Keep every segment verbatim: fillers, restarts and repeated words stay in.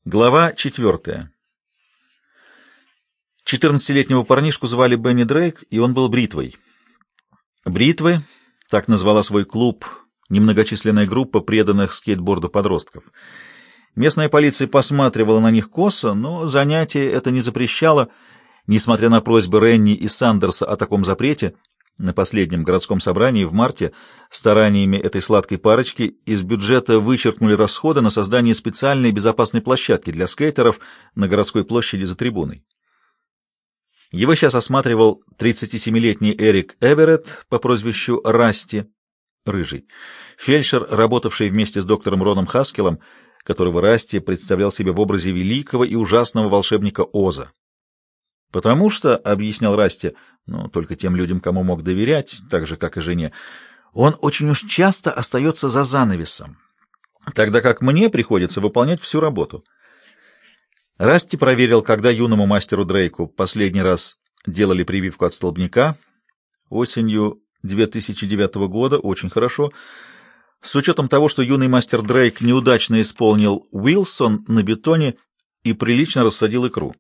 Глава четвертая. Четырнадцатилетнего парнишку звали Бенни Дрейк, и он был бритвой. Бритвы, так назвала свой клуб немногочисленная группа преданных скейтборду подростков. Местная полиция посматривала на них косо, но занятие это не запрещало, несмотря на просьбы Ренни и Сандерса о таком запрете. На последнем городском собрании в марте стараниями этой сладкой парочки из бюджета вычеркнули расходы на создание специальной безопасной площадки для скейтеров на городской площади за трибуной. Его сейчас осматривал тридцатисемилетний Эрик Эверетт по прозвищу Расти, рыжий, фельдшер, работавший вместе с доктором Роном Хаскелом, которого Расти представлял себе в образе великого и ужасного волшебника Оза. «Потому что, — объяснял Расти, — ну, только тем людям, кому мог доверять, так же, как и жене, он очень уж часто остается за занавесом, тогда как мне приходится выполнять всю работу». Расти проверил, когда юному мастеру Дрейку последний раз делали прививку от столбняка осенью две тысячи девятого года, очень хорошо, с учетом того, что юный мастер Дрейк неудачно исполнил Уилсон на бетоне и прилично рассадил икру.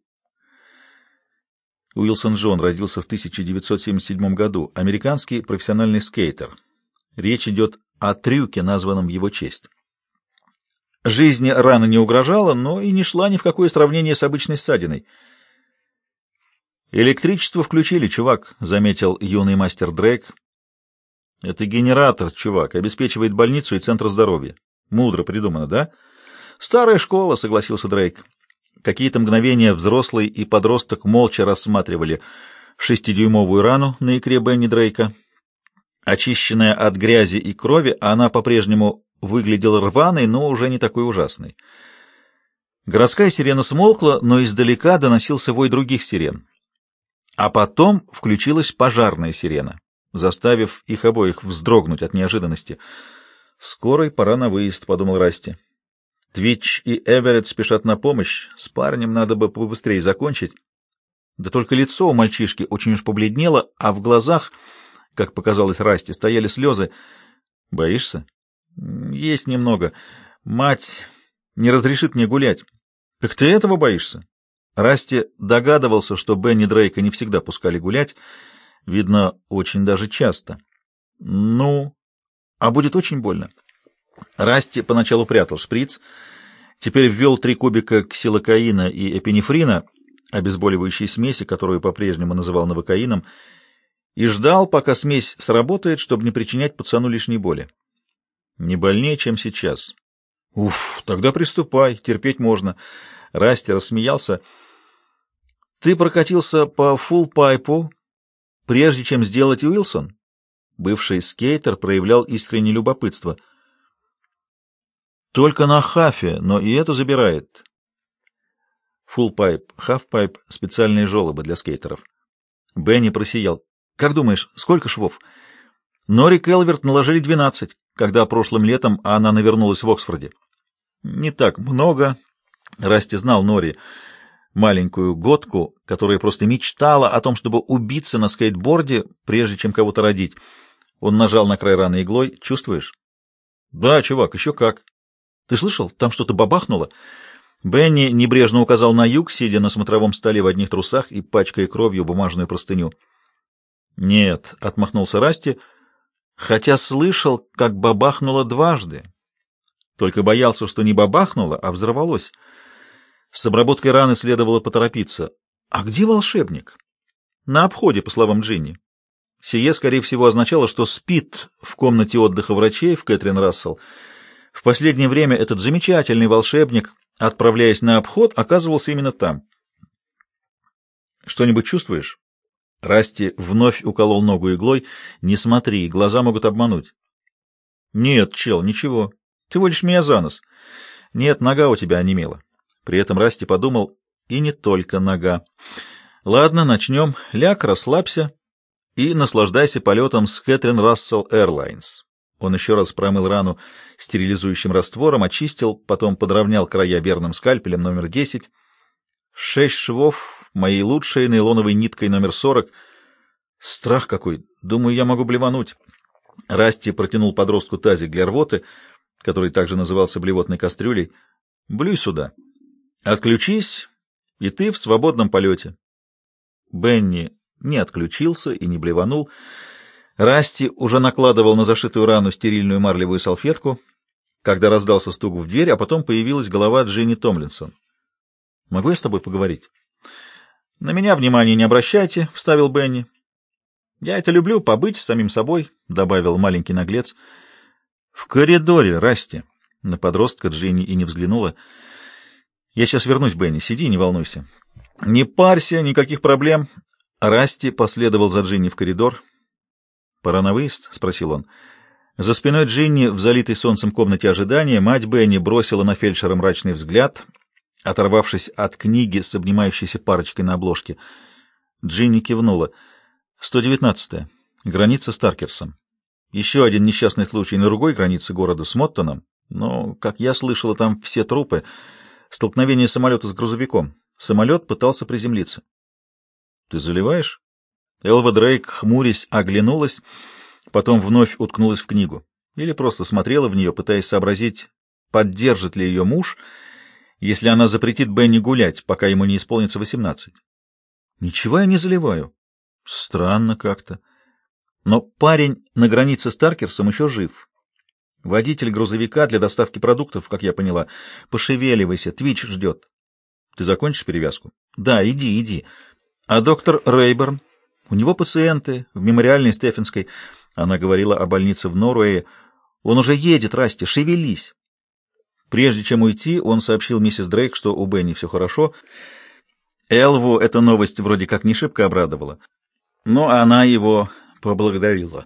Уилсон Джон родился в тысяча девятьсот семьдесят седьмом году, американский профессиональный скейтер. Речь идет о трюке, названном в его честь. Жизни рана не угрожала, но и не шла ни в какое сравнение с обычной ссадиной. «Электричество включили, чувак», — заметил юный мастер Дрейк. «Это генератор, чувак, обеспечивает больницу и центр здоровья. Мудро придумано, да?» «Старая школа», — согласился Дрейк. Какие-то мгновения взрослый и подросток молча рассматривали шестидюймовую рану на икре Бенни Дрейка. Очищенная от грязи и крови, она по-прежнему выглядела рваной, но уже не такой ужасной. Городская сирена смолкла, но издалека доносился вой других сирен. А потом включилась пожарная сирена, заставив их обоих вздрогнуть от неожиданности. «Скорой пора на выезд», — подумал Расти. Твич и Эверетт спешат на помощь, с парнем надо бы побыстрее закончить. Да только лицо у мальчишки очень уж побледнело, а в глазах, как показалось Расти, стояли слезы. «Боишься?» «Есть немного. Мать не разрешит мне гулять». «Так ты этого боишься?» Расти догадывался, что Бенни Дрейка не всегда пускали гулять, видно, очень даже часто. «Ну, а будет очень больно». Расти поначалу прятал шприц, теперь ввел три кубика ксилокаина и эпинефрина, обезболивающей смеси, которую по-прежнему называл новокаином, и ждал, пока смесь сработает, чтобы не причинять пацану лишней боли. Не больнее, чем сейчас. Уф, тогда приступай, терпеть можно. Расти рассмеялся. Ты прокатился по фулл-пайпу, прежде чем сделать Уилсон? Бывший скейтер проявлял искреннее любопытство. Только на хафе, но и это забирает. Фулл-пайп, хаф-пайп — специальные желобы для скейтеров. Бенни просиял. Как думаешь, сколько швов? Нори Келверт наложили двенадцать, когда прошлым летом она навернулась в Оксфорде. Не так много. Расти знал Нори, маленькую готку, которая просто мечтала о том, чтобы убиться на скейтборде, прежде чем кого-то родить. Он нажал на край раны иглой. Чувствуешь? Да, чувак, еще как. Ты слышал? Там что-то бабахнуло. Бенни небрежно указал на юг, сидя на смотровом столе в одних трусах и пачкая кровью бумажную простыню. Нет, — отмахнулся Расти, хотя слышал, как бабахнуло дважды. Только боялся, что не бабахнуло, а взорвалось. С обработкой раны следовало поторопиться. А где волшебник? На обходе, по словам Джинни. Сие, скорее всего, означало, что спит в комнате отдыха врачей в Кэтрин Рассел. В последнее время этот замечательный волшебник, отправляясь на обход, оказывался именно там. «Что-нибудь чувствуешь?» Расти вновь уколол ногу иглой. «Не смотри, глаза могут обмануть». «Нет, чел, ничего. Ты водишь меня за нос». «Нет, нога у тебя онемела». При этом Расти подумал, и не только нога. «Ладно, начнем. Ляг, расслабься и наслаждайся полетом с Кэтрин Рассел Airlines». Он еще раз промыл рану стерилизующим раствором, очистил, потом подровнял края верным скальпелем номер десять. Шесть швов, моей лучшей нейлоновой ниткой номер сорок. Страх какой! Думаю, я могу блевануть. Расти протянул подростку тазик для рвоты, который также назывался блевотной кастрюлей. Блюй сюда. Отключись, и ты в свободном полете. Бенни не отключился и не блеванул. Расти уже накладывал на зашитую рану стерильную марлевую салфетку, когда раздался стук в дверь, а потом появилась голова Джинни Томлинсон. «Могу я с тобой поговорить?» «На меня внимания не обращайте», — вставил Бенни. «Я это люблю, побыть с самим собой», — добавил маленький наглец. «В коридоре, Расти». На подростка Джинни и не взглянула. «Я сейчас вернусь, Бенни, сиди, не волнуйся». «Не парься, никаких проблем». Расти последовал за Джинни в коридор. «Пора на выезд?» — спросил он. За спиной Джинни, в залитой солнцем комнате ожидания, мать Бенни бросила на фельдшера мрачный взгляд, оторвавшись от книги с обнимающейся парочкой на обложке. Джинни кивнула. сто девятнадцатая. Граница с Таркерсом. Еще один несчастный случай на другой границе города с Моттоном, но, как я слышала, там все трупы. Столкновение самолета с грузовиком. Самолет пытался приземлиться. — Ты заливаешь? Элва Дрейк, хмурясь, оглянулась, потом вновь уткнулась в книгу. Или просто смотрела в нее, пытаясь сообразить, поддержит ли ее муж, если она запретит Бенни гулять, пока ему не исполнится восемнадцать. — Ничего я не заливаю. — Странно как-то. Но парень на границе с Таркерсом еще жив. Водитель грузовика для доставки продуктов, как я поняла. Пошевеливайся, Твич ждет. Ты закончишь перевязку? Да, иди, иди. А доктор Рейберн? У него пациенты в мемориальной Стефенской. Она говорила о больнице в Норвее. Он уже едет, Расти, шевелись. Прежде чем уйти, он сообщил миссис Дрейк, что у Бенни все хорошо. Элву эта новость вроде как не шибко обрадовала, но она его поблагодарила.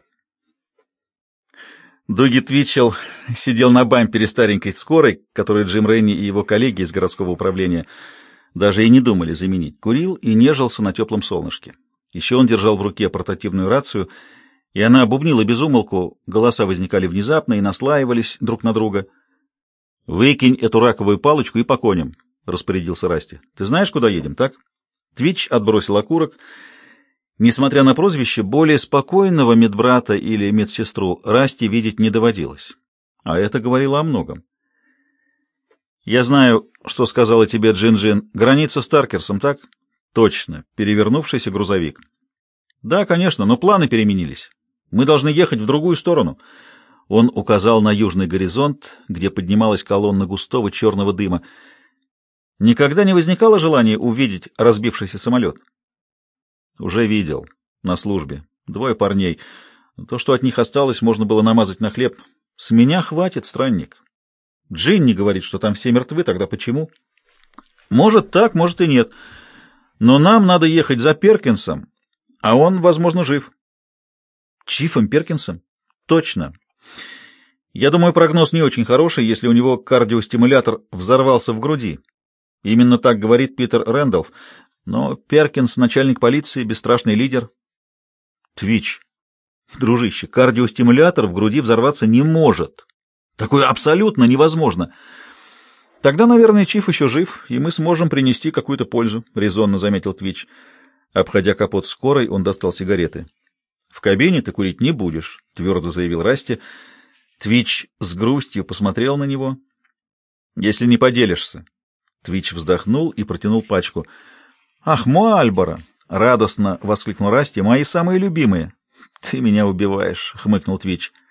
Дуги Твитчелл сидел на бампере старенькой скорой, которую Джим Ренни и его коллеги из городского управления даже и не думали заменить. Курил и нежился на теплом солнышке. Еще он держал в руке портативную рацию, и она бубнила без умолку, голоса возникали внезапно и наслаивались друг на друга. «Выкинь эту раковую палочку и по коням», — распорядился Расти. «Ты знаешь, куда едем, так?» Твич отбросил окурок. Несмотря на прозвище, более спокойного медбрата или медсестру Расти видеть не доводилось. А это говорило о многом. «Я знаю, что сказала тебе Джин-Джин. Граница с Таркерсом, так?» «Точно. Перевернувшийся грузовик». «Да, конечно, но планы переменились. Мы должны ехать в другую сторону». Он указал на южный горизонт, где поднималась колонна густого черного дыма. «Никогда не возникало желания увидеть разбившийся самолет?» «Уже видел. На службе. Двое парней. То, что от них осталось, можно было намазать на хлеб. С меня хватит, странник. Джинни говорит, что там все мертвы, тогда почему?» «Может так, может и нет. Но нам надо ехать за Перкинсом, а он, возможно, жив». «Чифом Перкинсом?» «Точно. Я думаю, прогноз не очень хороший, если у него кардиостимулятор взорвался в груди. Именно так говорит Питер Рэндалф. Но Перкинс — начальник полиции, бесстрашный лидер». «Твич, дружище, кардиостимулятор в груди взорваться не может. Такое абсолютно невозможно». «Тогда, наверное, Чиф еще жив, и мы сможем принести какую-то пользу», — резонно заметил Твич. Обходя капот скорой, он достал сигареты. «В кабине ты курить не будешь», — твердо заявил Расти. Твич с грустью посмотрел на него. «Если не поделишься». Твич вздохнул и протянул пачку. «Ах, Мальборо!» — радостно воскликнул Расти. «Мои самые любимые!» «Ты меня убиваешь!» — хмыкнул Твич.